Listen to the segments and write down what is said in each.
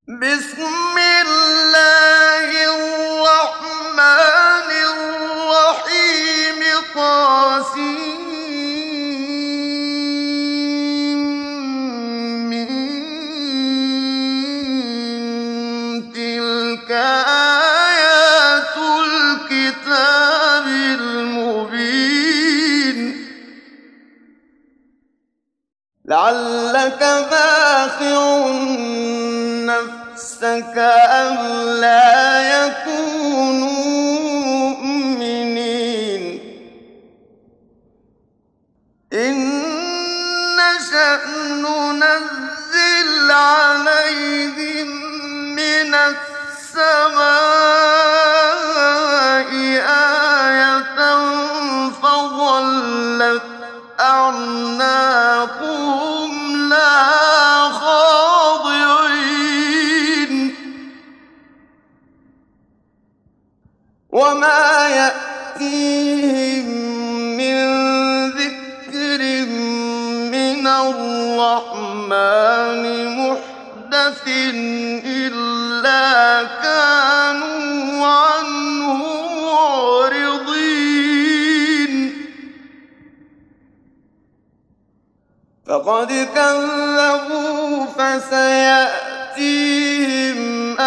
بسم الله الرحمن الرحيم تلك آيات الكتاب المبين لعلك باخع نفسك ألا يكونوا مؤمنين إن نشأ ننزل عليهم من السماء آية فظلت أعناقهم لها خاضعين وما يأتيهم من ذكر من الرحمن محدث إلا كانوا عنه معرضين فقد كذبوا فسيأتيهم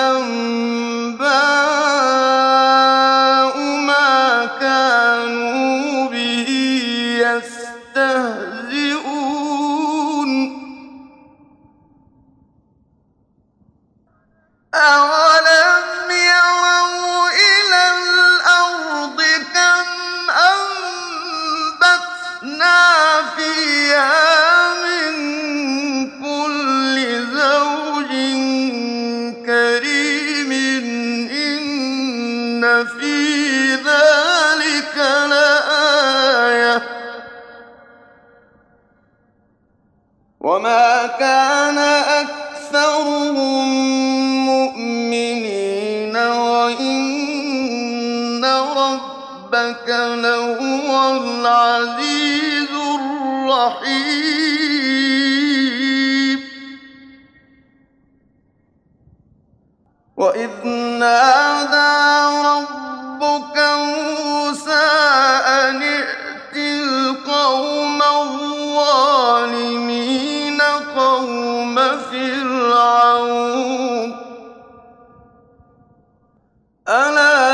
أنباء ما كانوا به يستهزئون أولم يروا إلى الأرض كم أنبتنا فيها من كل زوج كريم إن في ذلك لآية وما كان أكثرهم مؤمنين وإن ربك لهو العزيز الرحيم وإذ نادى ربك موسى أن ائت القوم الظالمين قوم فرعون ألا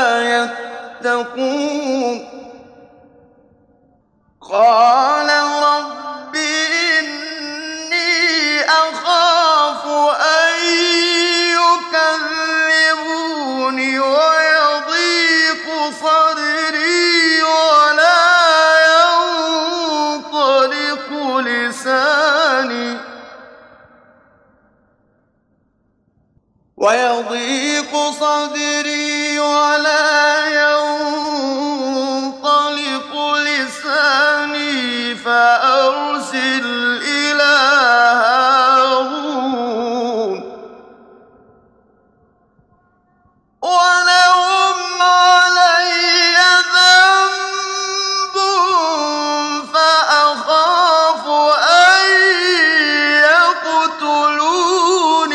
يتقون قال رب إني أخاف أن يكذبون ويضيق صدري ولا ينطلق لساني فأرسل إلى هارون ولهم علي ذنب فأخاف أن يقتلون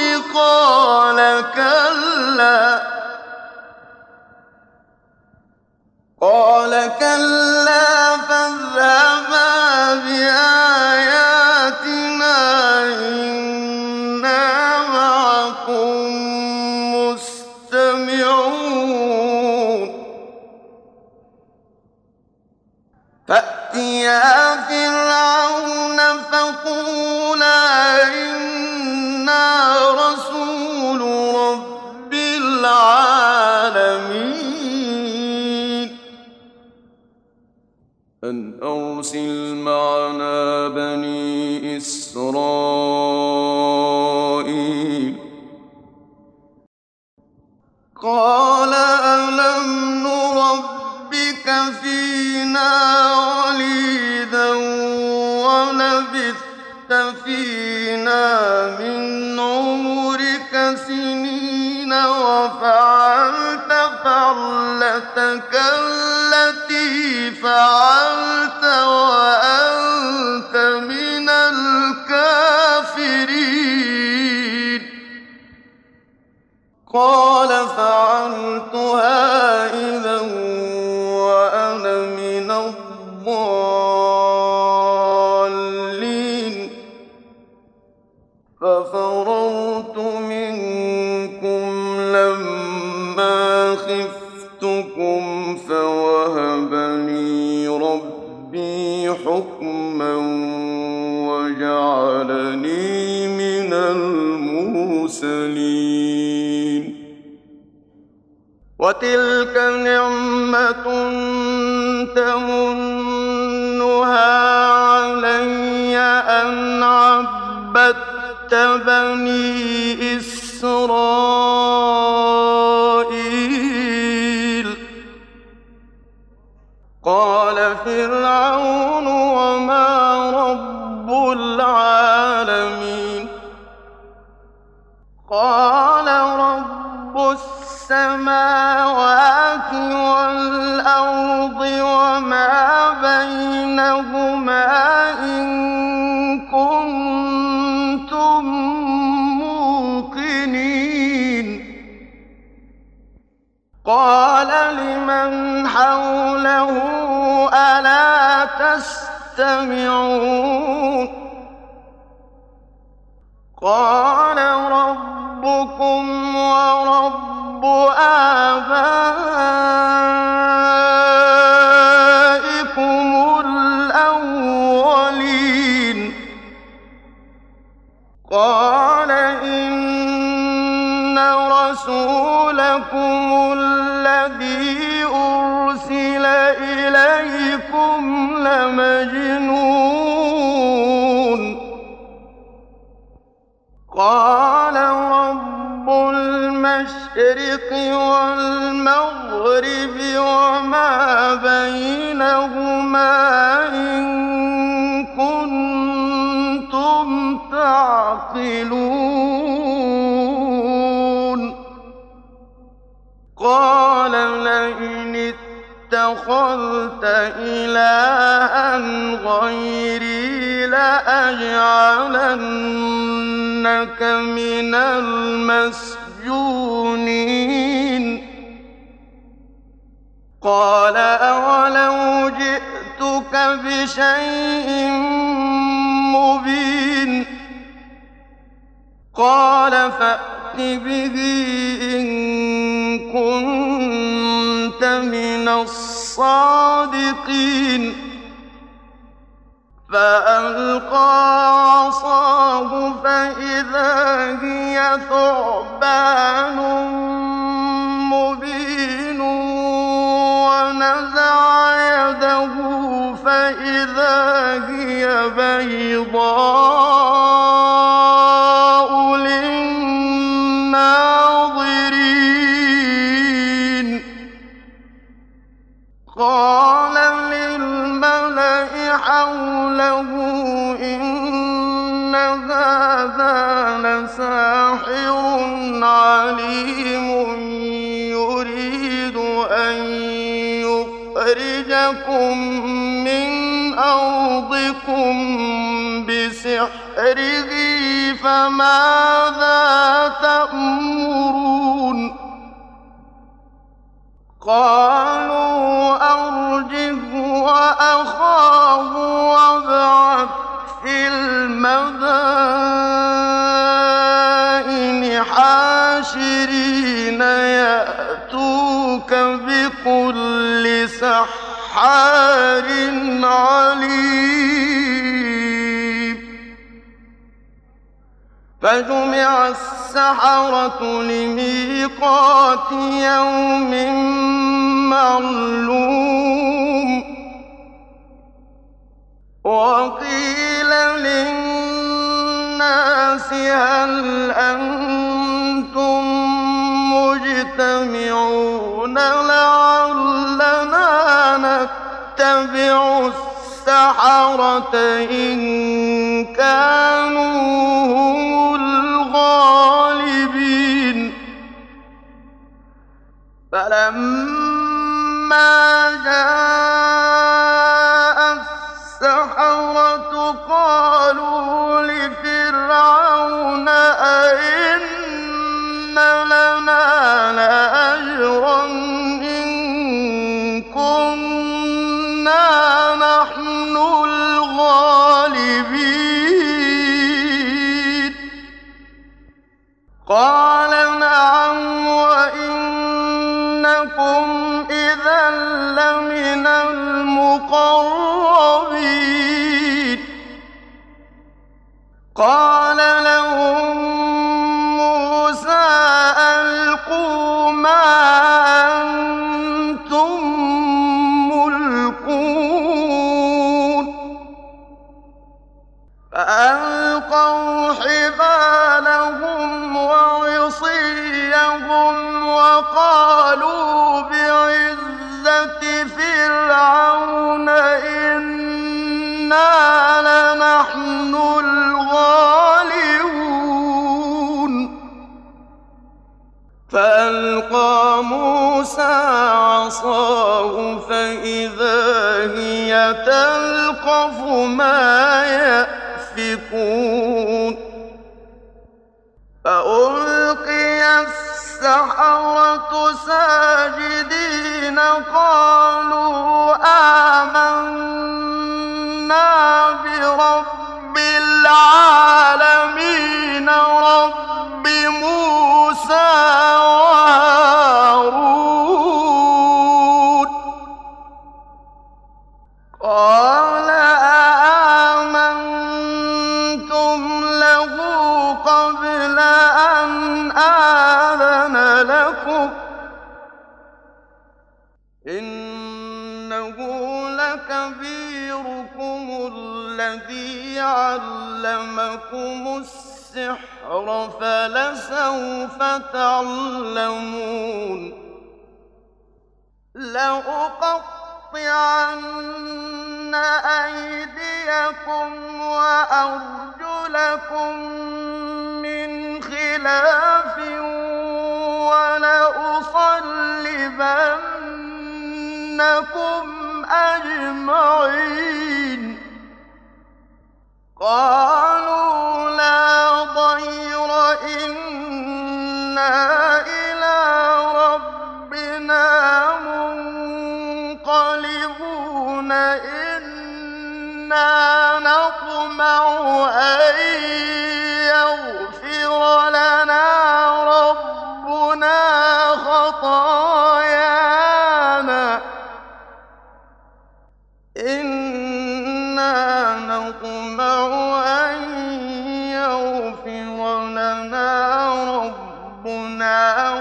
قال كلا فاذهبا بآياتنا إنا معكم مستمعون فأتيا فرعون فقولا إنا رسول رب العالمين أن أرسل معنا بني إسرائيل قال ألم نربك فينا وليدا ولبثت فينا من عمرك سنين وفعلت فعلتك التي فعلت وأنت من الكافرين قال فعلتها إذا وأنا من الضالين ففررت منكم لما خفتكم فوهب لي ربي حكما وجعلني من المرسلين وتلك نعمة تمنها علي أن عبدت بني إسرائيل قال فرعون وما رب العالمين قال رب السماوات والأرض وما بينهما إن كنتم موقنين قال لمن حوله ألا تستمعون قال ربكم ورب آبائكم الأولين قال إن رسولكم الذي أرسل إليكم لمجنون قال رب المشرق والمغرب وما بينهما إن كنتم تعقلون قال لئن اتخذت إلها غيري لأجعلنك من المسجونين قال أولو جئتك بشيء مبين قال فأت به إن كنت من الصادقين فألقى عصاه فإذا هي ثعبان مبين ونزع يده فإذا هي بيضاء للناظرين قال للملأ حوله إن هذا لساحر عليم يريد أن يخرجكم من أرضكم بسحره فماذا تأمرون قالوا أرجه وأخاه وابعث في المدائن حاشرين يأتوك بكل سحار عليم فجمع السحرة لميقات يوم معلوم وقيل للناس هل أنتم مجتمعون لعلنا نتبع السحرة إن كانوا هم الغالبين فلما جاء السحرة قالوا لفرعون أئن لنا لأجرا إن كنا نحن الغالبين قال نعم وإنكم إذا لمن المقربين قال لهم موسى ألقوا ما أنتم ملقون فألقوا حبالهم وعصيهم وقالوا بعزة فرعون إنا لنحن الغالبون فألقى موسى عصاه فإذا هي تلقف ما يأفكون فألقي السحرة ساجدين قالوا آمنا برب العالمين رب موسى وهارون قال آمنتم له قبل أن آذن لكم إنه لكبيركم الذي علمكم السحر فلسوف تعلمون لأقطعن أيديكم وأرجلكم من خلاف ولأصلبنكم أجمعين قالوا لا ضير إنا إلى ربنا منقلبون إنا نطمع أن يغفر لنا ربنا خطايانا إنا نطمع أن يغفر لنا ربنا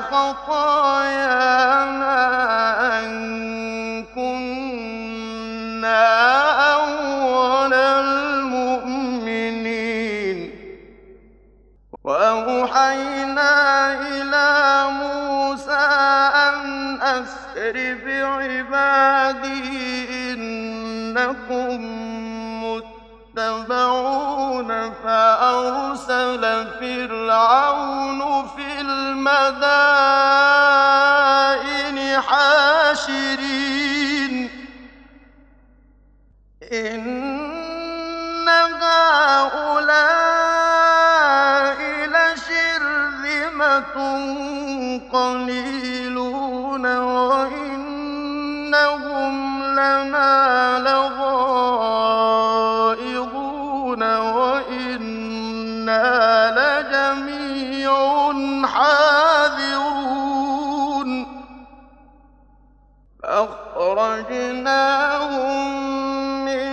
خطايانا أن كنا أول المؤمنين وأوحينا إلى موسى أن أسر بعبادي إنكم متبعون فأرسل فرعون في المدائن حاشرين إن هؤلاء لشرذمة قليلون وإنهم لنا لغائظون وإنا لجميع حاذرون فأخرجناهم من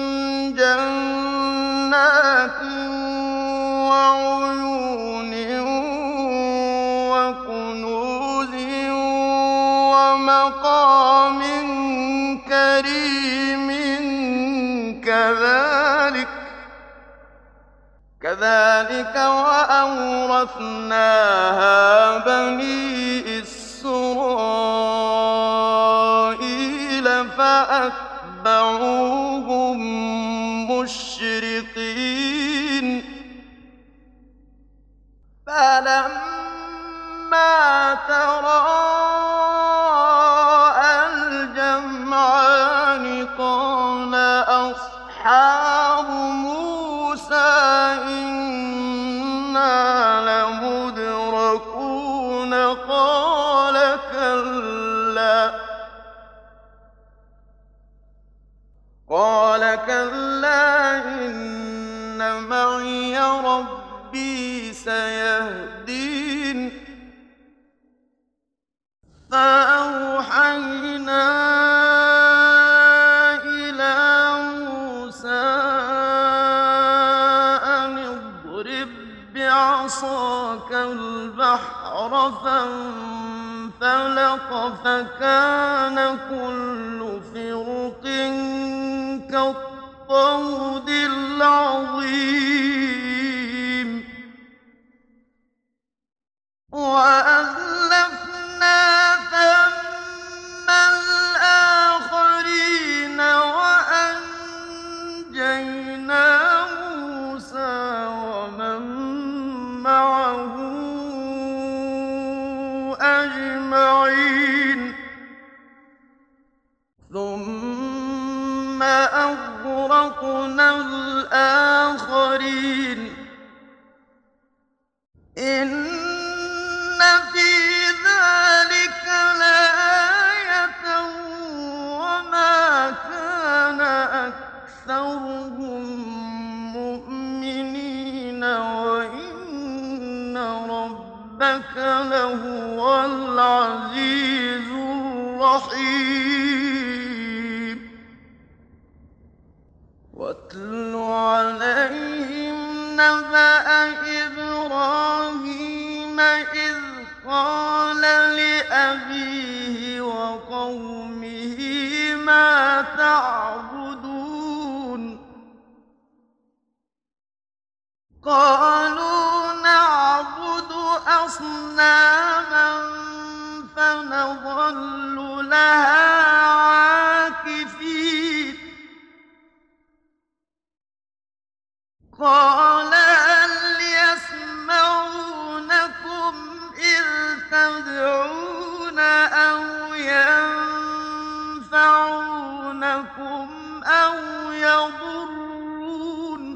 جنات وعيون وكنوز ومقام كريم كذلك وأورثناها بني إسرائيل فأتبعوهم مشرقين فلما تراءى الجمعان قال أصحاب موسى إنا لمدركون قال كلا إن معي ربي سيهدين فأوحينا إلى موسى أن اضرب بعصاك البحر فانفلق فكان كل فرق كالطود العظيم وأزلفنا ثم الآخرين وأنجينا موسى ومن معه أجمعين ثم أغرقنا الآخرين إن في ذلك لآية وما كان أكثرهم مؤمنين وإن ربك لهو العزيز الرحيم واتل عليهم نبأ إبراهيم إذ قال لأبيه وقومه ما تعبدون قالوا نعبد أصناما فنظل لها عاكفين قال هل يسمعونكم إذ تدعون أو ينفعونكم أو يضرون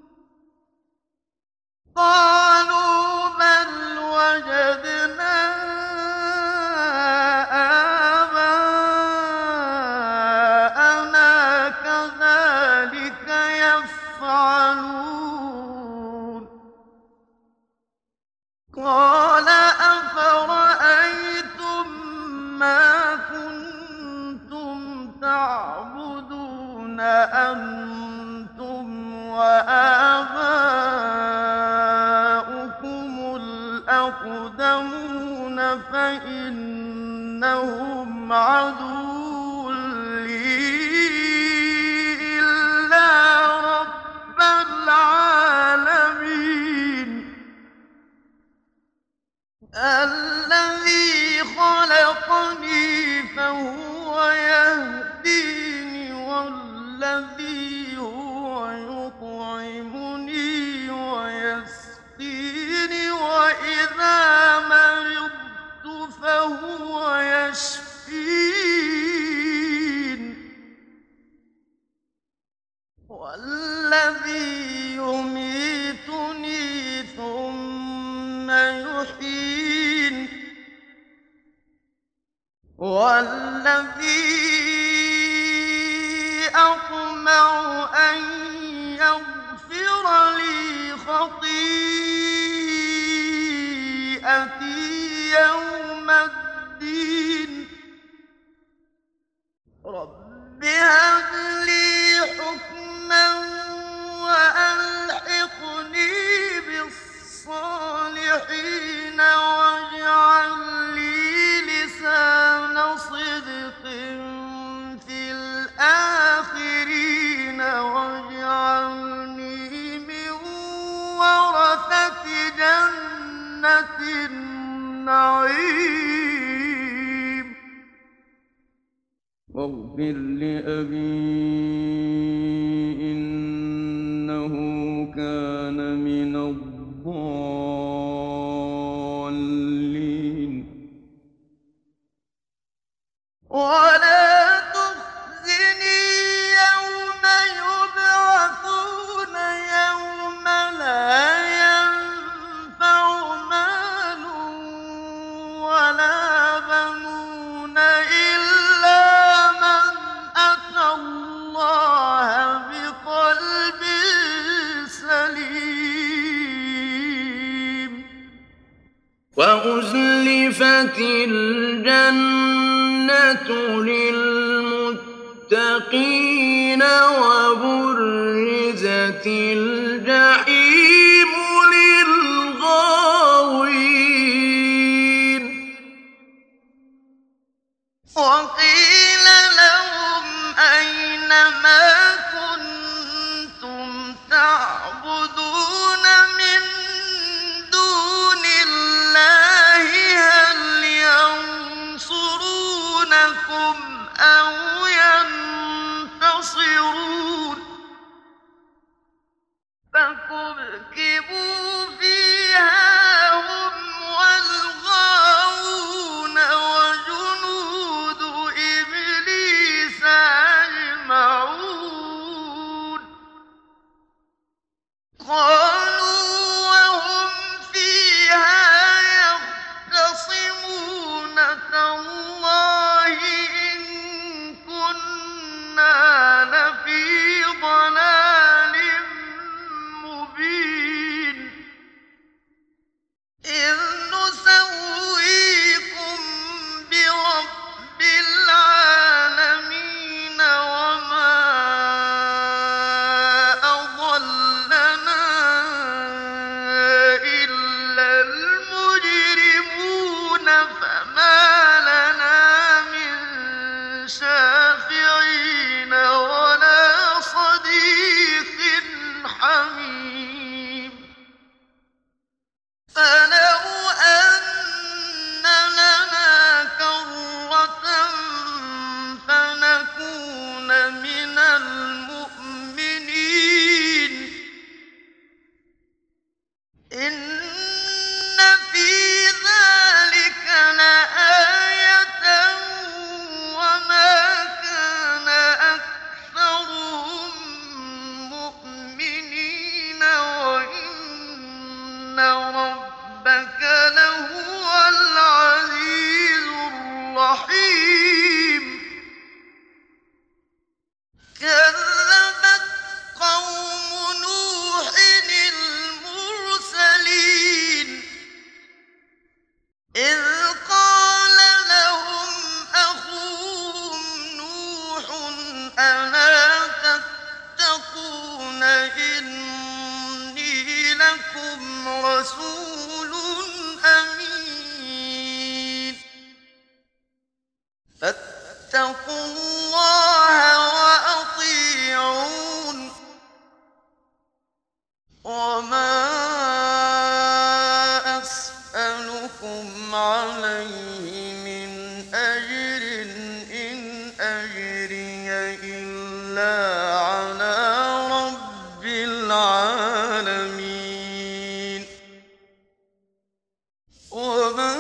قالوا بل وجدنا آباءنا كذلك يفعلون قال أفرأيتم ما كنتم تعبدون أنتم وآباؤكم الأقدمون فإنهم عدو لي إلا رب العالمين الذي خلقني فهو يهديني والذي هو يطعمني ويسقيني وإذا مرضت فهو يشفين والذي يميتني ثم يحيين والذي أطمع أن يغفر لي خطيئتي يوم الدين رب هب لي حكما وألحقني بالصالحين واجعل لي لسان صدق في الآخرين واجعلني من ورثة جنة النعيم واغفر لأبي إنه كان من الضالين ولا تخزني يوم يبعثون يوم لا ينفع مال وأزلفت الجنة للمتقين وبرزت الجحيم للغاوين وقيل لهم أين ما كنتم تعبدون من دون الله هل ينصرونكم أو ينتصرون فكبكبوا فيها هم والغاوون وجنود إبليس أجمعون قالوا وهم فيها يختصمون تالله إن كنا لفي ضلال مبين إذ نسويكم برب العالمين وما أضلنا إلا المجرمون فما لنا من شافعين ولا صديق حميم فلو أن لنا كرة فنكون من المؤمنين إن في ذلك لآية وما كان أكثرهم مؤمنين وإن ربك لهو العزيز الرحيم كذبت قوم نوح المرسلين إذ قال لهم أخوهم نوح ألا تتقون إني لكم رسول أمين فاتقوا الله وأطيعون وما أسألكم عليه من أجر إن أجري إلا على رب العالمين وما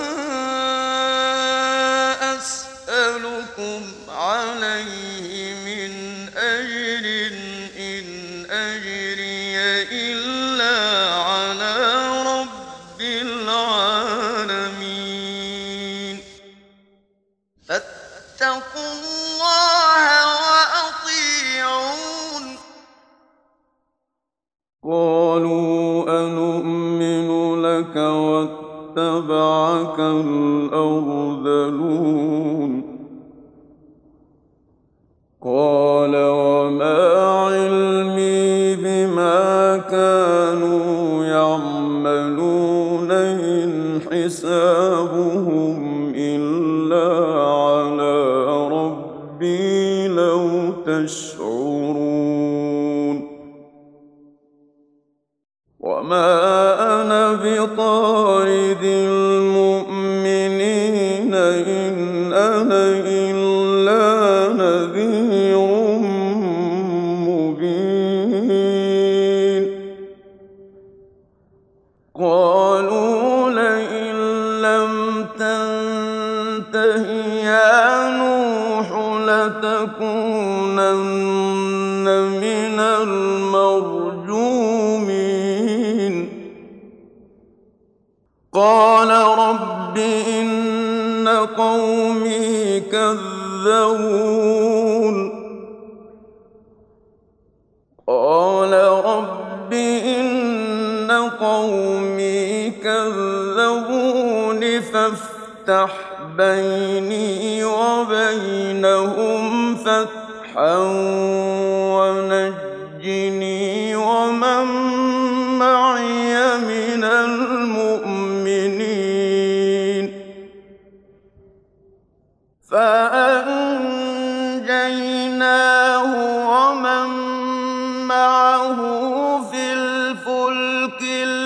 أسألكم عليه من أجر إن أجري إلا على رب العالمين فاتقوا الله وأطيعون قالوا أنؤمن لك واتبعك الأرذلون قال وما علمي بما كانوا يعملون إن حسابهم إلا على ربي لو تشعرون وما أنا بطارد المؤمنين إن أنا إلا نذير مبين قالوا لئن لم تنته يا نوح لتكونن من المرجومين قال رب إن قومي كذبون قال رب إن قومي كذبون فافتح بيني وبينهم فتحا ونجني ومن معي من المؤمنين فأنجيناه ومن معه في الفلك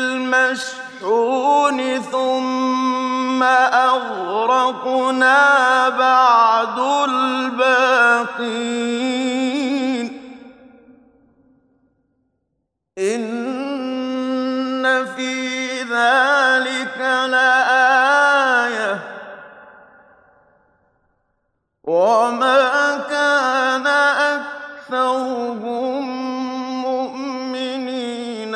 المشحون ثم أغرقنا بعد الباقين إن في ذلك لآية وما كان أكثرهم مؤمنين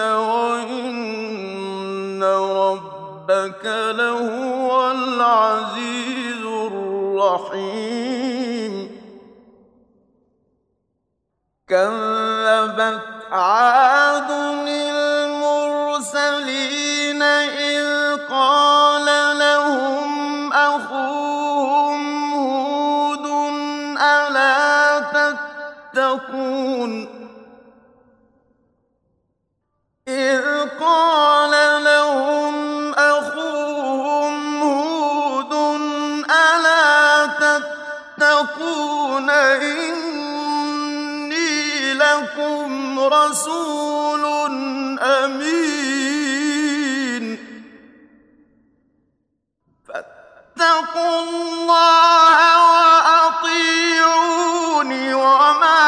وإن ربك لهو العزيز الرحيم كذبت عاد المرسلين إذ قال لهم أخوهم هود ألا تتقون إذ قال لهم أخوهم هود ألا تتقون إني لكم رسول أمين فاتقوا الله وأطيعوني وما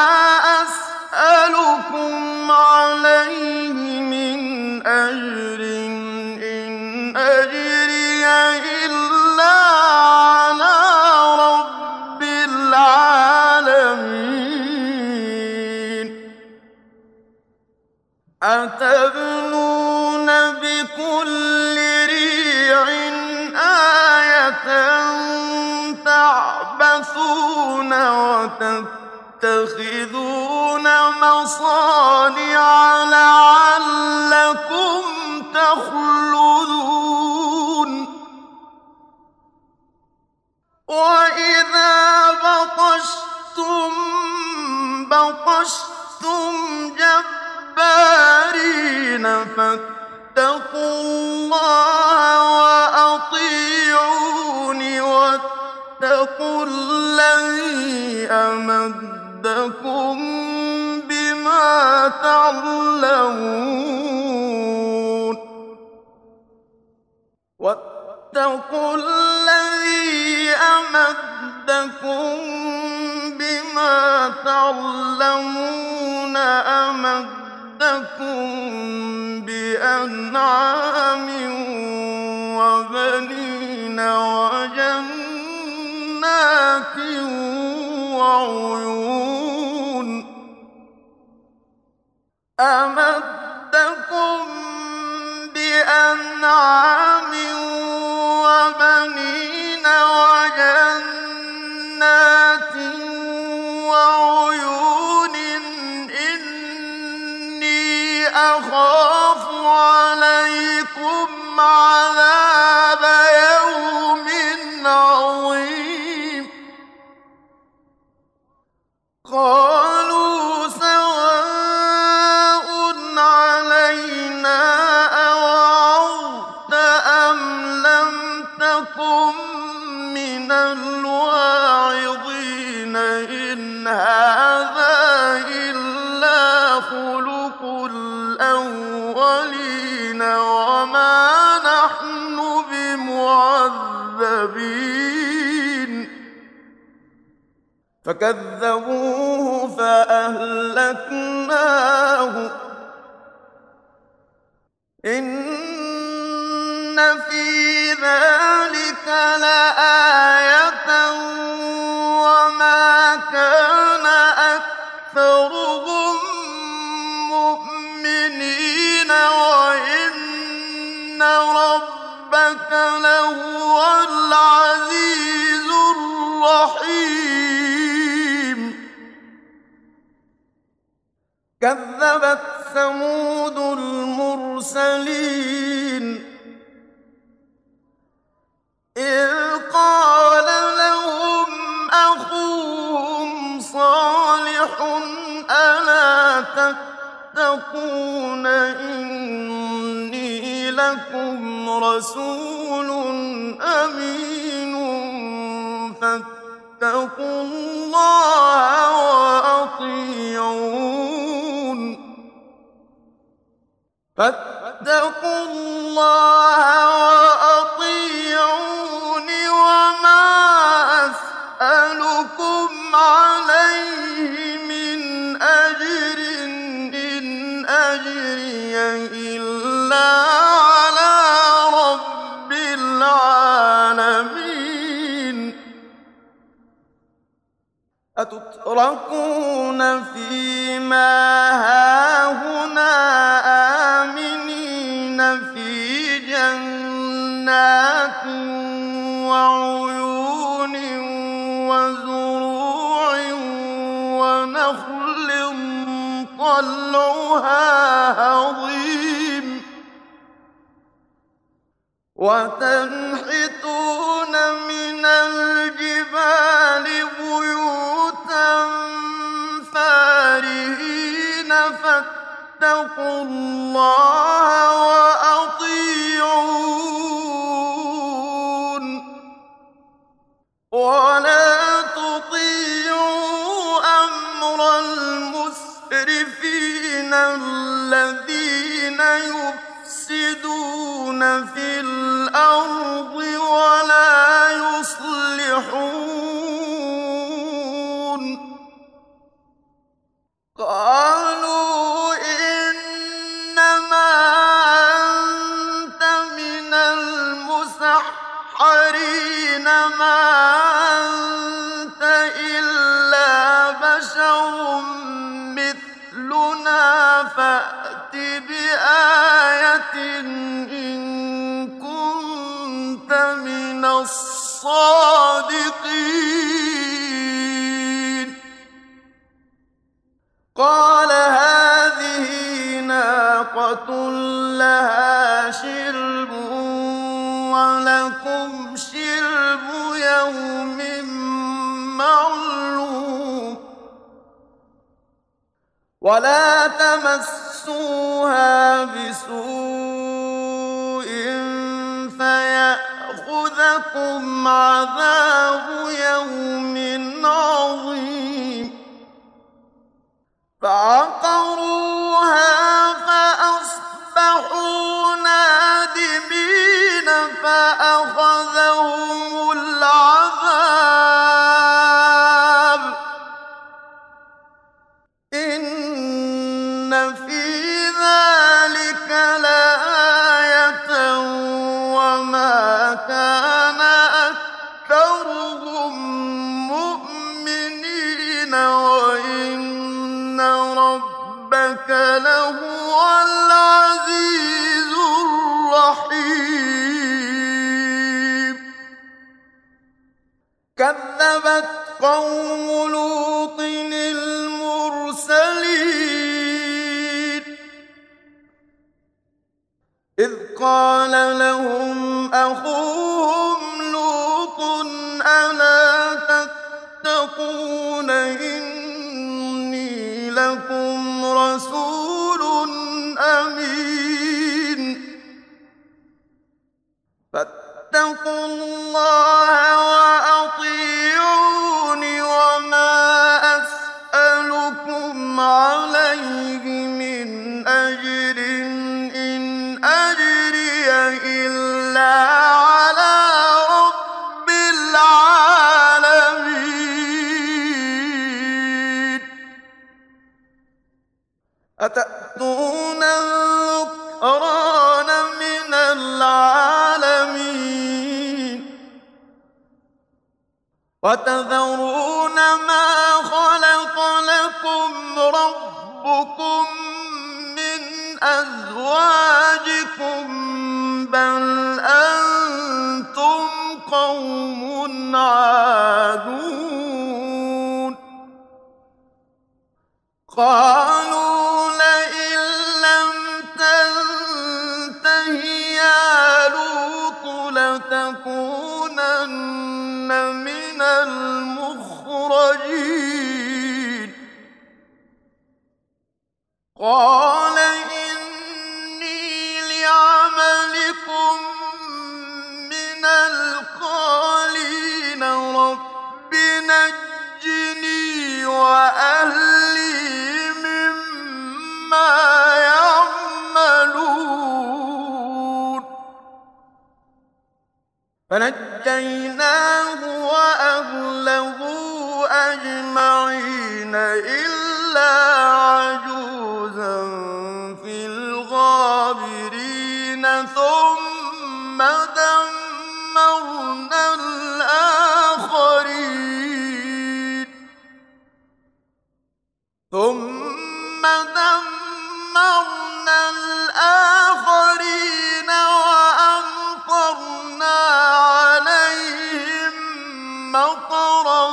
أسألكم عليه من أجر إن أجري إلا على رب العالمين أتبنون بكل ريع آية تعبثون وتتخذون مصانع لعلكم تخلدون وإذا بطشتم جبارين فاتقوا الله وأطيعوني واتقوا الذي أمدكم بما تعلمون واتقوا الذي أمدكم بما تعلمون أمدكم بأنعام وبنين وجنات وعيون أمدكم بأنعام وبنين وجنات وعيون إني أخاف عليكم عذاب يوم عظيم قالوا سواء علينا أوعظت أم لم تكن من الواعظين إن هذا إلا خلق الأولين وما نحن بمعذبين فكذبوه فأهلكناه إن في ذلك لآية وما كان أكثرهم مؤمنين وإن ربك لهو العزيز الرحيم كذبت ثمود المرسلين تتقون إني لكم رسول أمين فاتقوا الله وأطيعون وما أسألكم عليه من أجر إن أجري إلا على رب العالمين أتتركون فيما هاهنا آمنين في جنات وعيون وزروع ونخل طلعها هضيم وتنحتون من الجبال بيوتا فارهين فاتقوا الله وأطيعون ولا تطيعوا أمر المسرفين الذين يفسدون في الأرض ولا يصلحون قالوا إنما أنت من المسحرين ما أنت إلا بشر مثلنا فأت بآية إن كنت من الصادقين قال هذه ناقة لها شرب ولكم شرب يوم معلوم ولا تمسوها بسوء فيأخذكم عذاب يوم عظيم فعقروها فأصبحوا نادمين فأخذهم العذاب إن في ذلك لآية وما كان أكثرهم مؤمنين وإن ربك لهو العزيز الرحيم كذبت قوم لوط المرسلين إذ قال لهم أخوهم لوط ألا تتقون إني لكم رسول أمين فاتقوا الله وأطيعون وما أسألكم عليه من أجر إن أجري إلا على رب العالمين أتأتون الذكران من العالمين وتذرون ما خلق لكم ربكم من أزواجكم بل أنتم قوم عادون قالوا لئن لم تنته يا لوط لتكونن من المخرجين. 'المخرجين'. قال إني لعملكم من القالين رب نجني وأهلي مما يعملون فنجيناه وأهله أجمعين إلا عجوزا في الغابرين ثم دمرنا الآخرين وأمطرنا عليهم مطرا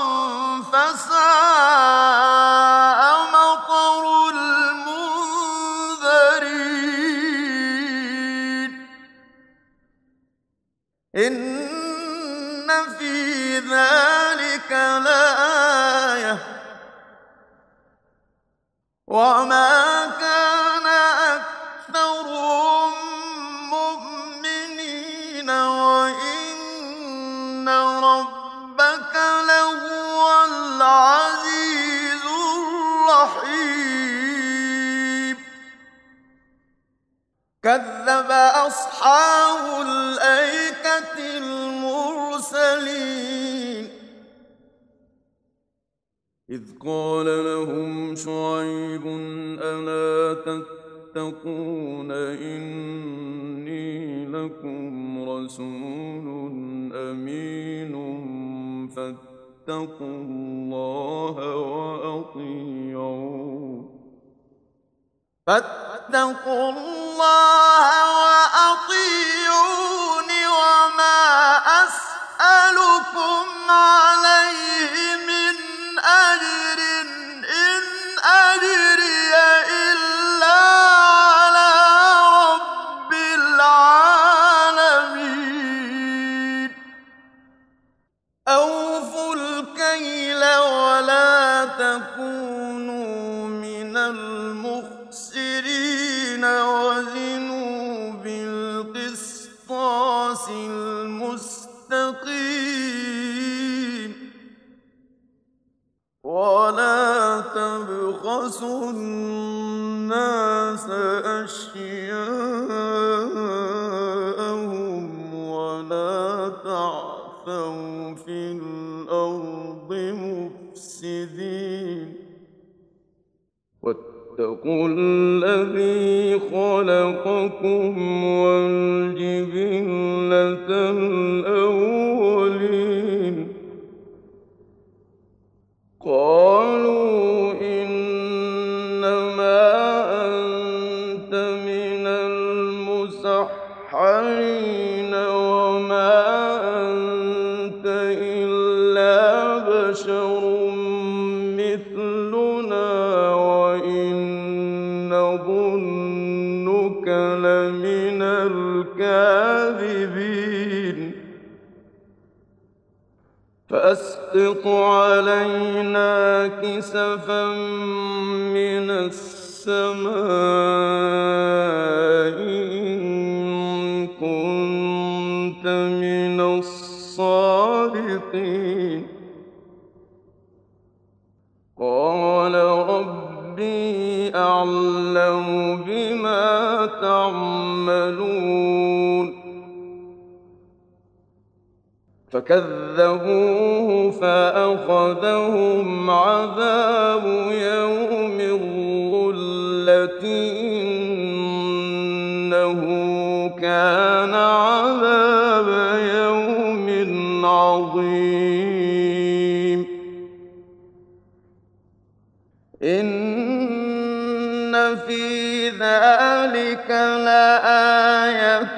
فساء مطر المنذرين إن في ذلك لآية وما كان أكثرهم مؤمنين وإن ربك لهو العزيز الرحيم كذب أصحاب الأيكة المرسلين إذ قال لهم شعيب ألا تتقون إني لكم رسول أمين فاتقوا الله وأطيعون وما أسألكم عليه من أجر إن أجري إلا على رب العالمين أوفوا الكيل ولا تكونوا من المخسرين وزنوا بالقسطاس المستقيم ولا تبخسوا الناس أشياءهم ولا تعثوا في الأرض مفسدين واتقوا الذي خلقكم والجبلة الأولين قالوا إنما أنت من المسحرين وما أنت إلا بشر مثلنا وإن نظنك لمن الكاذبين فأسقط علينا كسفا من السماء إن كنت من الصادقين قال ربي أعلم بما تعملون فكذبوه فأخذهم عذاب يوم الظلة إنه كان عذاب يوم عظيم إن في ذلك لآية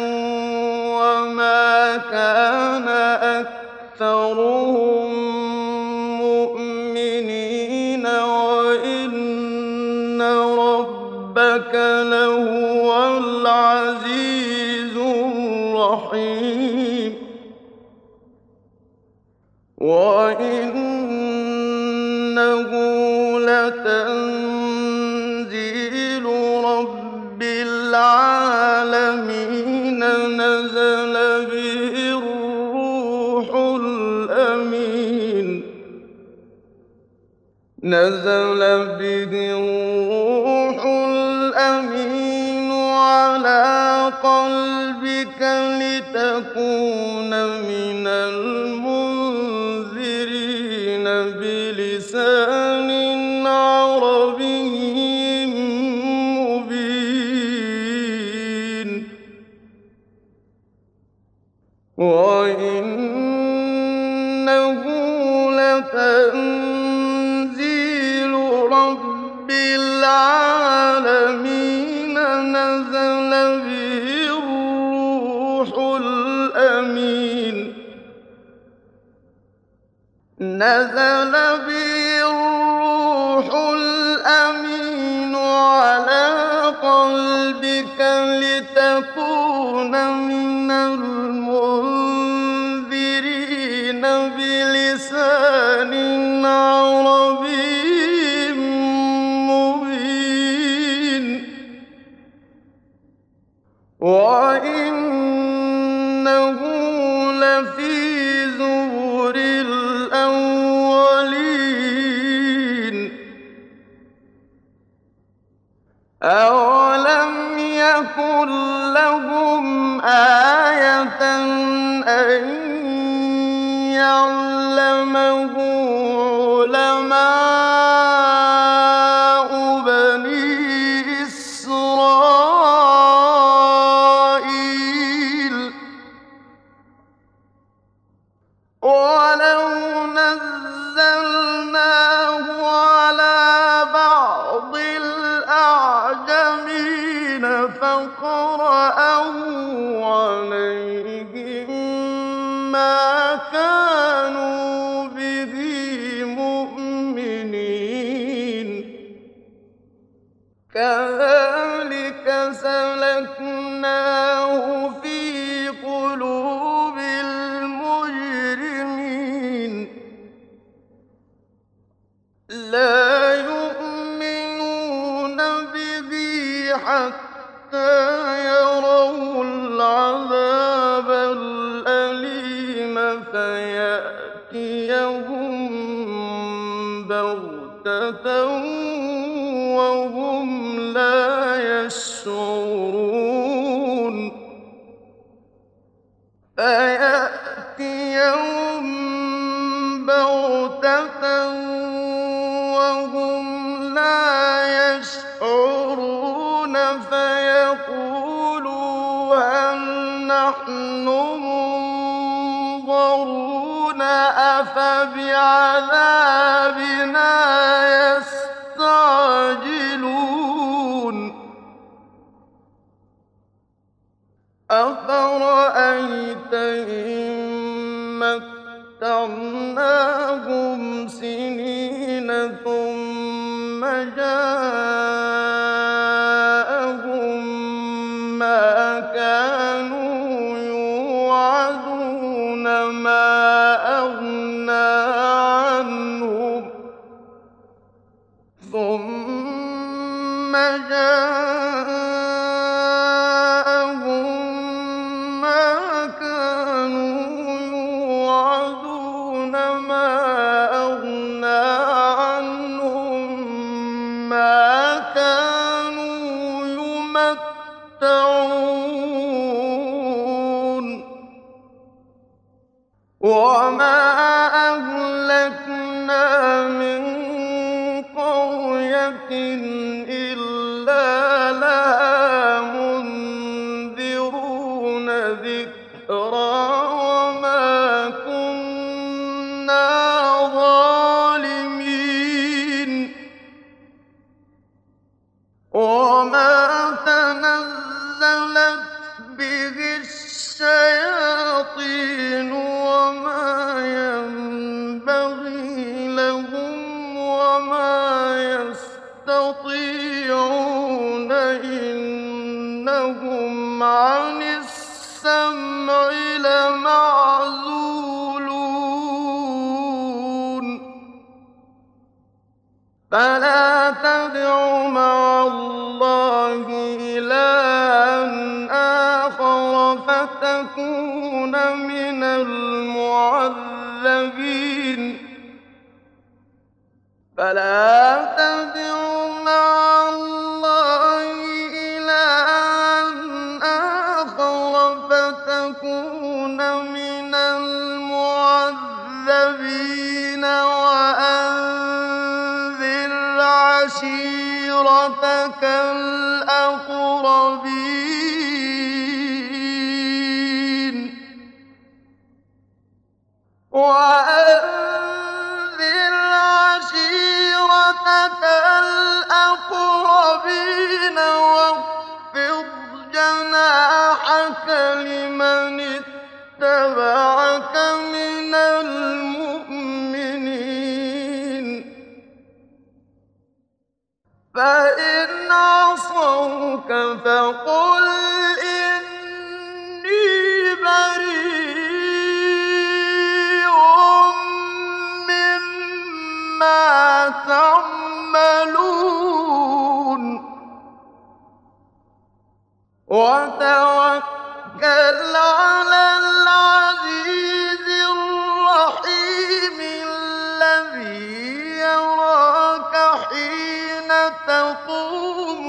وما كان أكثرهم مؤمنين وإن ربك لهو العزيز الرحيم وإنه لتنزيل نزل به الروح الأمين على قلبك لتكون من المنذرين بلسان عربي مبين وإنه لتنزيل رب العالمين نزل به الروح الأمين على قلبك لتكون من المنذرين بلسان عربي مبين وإنه لفي زبر الأولين أولم يكن لهم آية أن يعلمه علماء بني إسرائيل ولو نزلناه على بعض الأعجمين فقرأه عليهم ما كانوا به مؤمنين كذلك سلكناه في قلوب المجرمين لا يؤمنون به حتى يروا العذاب الأليم فيأتيهم بغتة وهم لا يشعرون فيقولوا هل نحن منظرون أفبعذابنا يستعجلون أفرأيت إن متعناهم سنين ثم جاءهم ما كانوا يوعدون ما أغنى عنهم ثم جاءهم ما كانوا يوعدون ما أغنى عنهم ما كانوا يمتعون وما أهلكنا من قرية إلا لها منذرون ذكرى وما كنا ظالمين وما تنزلت به الشياطين وما ينبغي لهم وما يستطيعون إنهم عن السمع لمعزولون فلا تدع مع الله إلها آخر فتكون من المعذبين فلا تدع مع الله إلها آخر فتكون من المعذبين وأنذر عشيرتك الأقربين وأنذر عشيرتك الأقربين واخفض جناحك لمن اتبعك من المؤمنين فإن عصوك فقل إني بريء مما تعملون وتوكل على العزيز الرحيم الذي يراك حين تقوم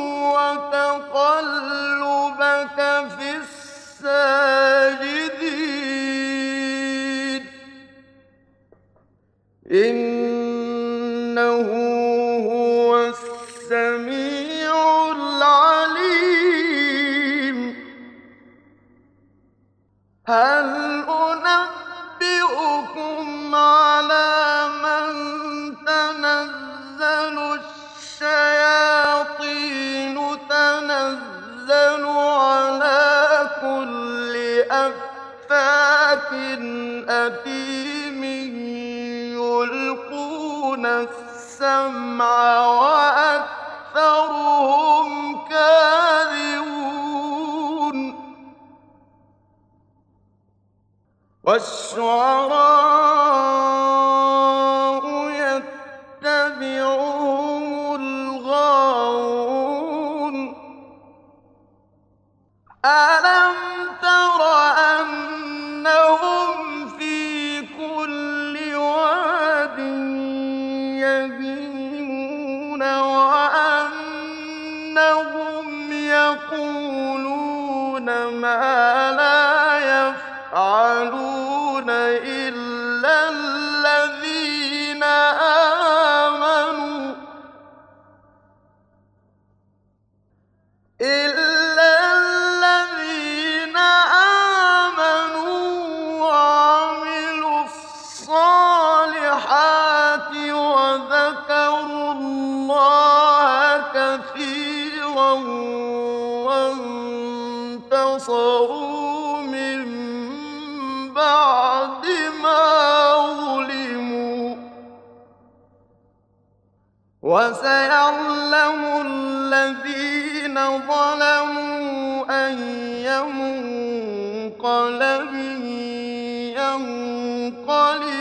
وتقلبك في الساجدين إنه هو السميع العليم هل أنبئكم على من تنزل الشياطين تنزل على كل أفاك أثيم يلقون السمع وأكثرهم كاذبون والشعراء يتبعهم الغاوون ألم تر أنهم في كل واد يهيمون وأنهم يقولون ما لا يفعلون إلا الذين آمنوا وعملوا الصالحات وذكروا الله كثيرا وانتصروا من بعد ما ظلموا وسيعلم الذين ظلموا أي منقلب ينقلب